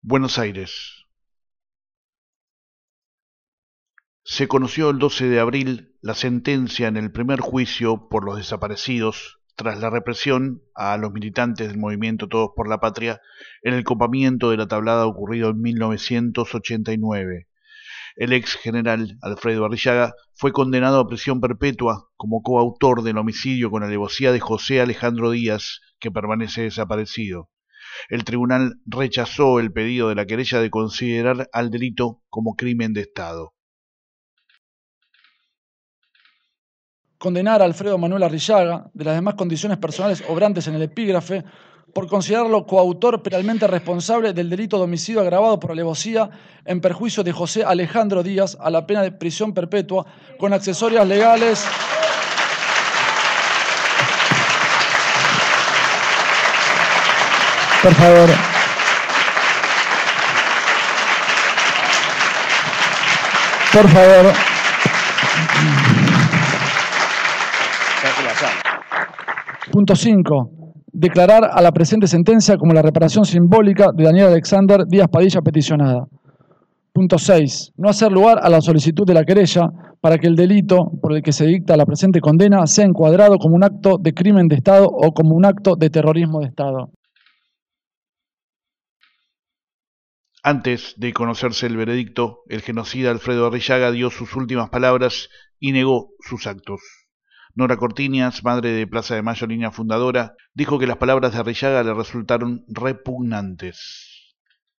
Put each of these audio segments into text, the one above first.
Buenos Aires. Se conoció el 12 de abril la sentencia en el primer juicio por los desaparecidos tras la represión a los militantes del movimiento Todos por la Patria en el copamiento de la Tablada ocurrido en 1989. El ex general Alfredo Arrillaga fue condenado a prisión perpetua como coautor del homicidio con alevosía de José Alejandro Díaz, que permanece desaparecido. El tribunal rechazó el pedido de la querella de considerar al delito como crimen de Estado. Condenar a Alfredo Manuel Arrillaga, de las demás condiciones personales obrantes en el epígrafe, por considerarlo coautor penalmente responsable del delito de homicidio agravado por alevosía en perjuicio de José Alejandro Díaz a la pena de prisión perpetua con accesorias legales. Por favor. Por favor. Punto 5. Declarar a la presente sentencia como la reparación simbólica de Daniel Alexander Díaz Padilla peticionada. Punto 6. No hacer lugar a la solicitud de la querella para que el delito por el que se dicta la presente condena sea encuadrado como un acto de crimen de Estado o como un acto de terrorismo de Estado. Antes de conocerse el veredicto, el genocida Alfredo Arrillaga dio sus últimas palabras y negó sus actos. Nora Cortiñas, madre de Plaza de Mayo, línea fundadora, dijo que las palabras de Arrillaga le resultaron repugnantes.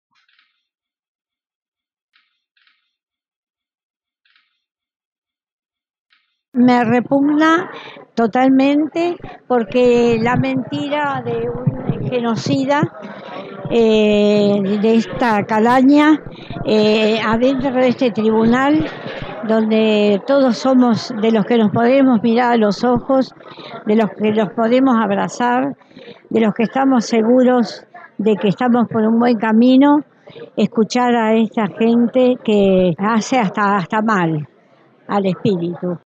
Me repugna totalmente porque la mentira de un genocida, de esta calaña, adentro de este tribunal, donde todos somos de los que nos podemos mirar a los ojos, de los que nos podemos abrazar, de los que estamos seguros de que estamos por un buen camino, escuchar a esta gente que hace hasta mal al espíritu.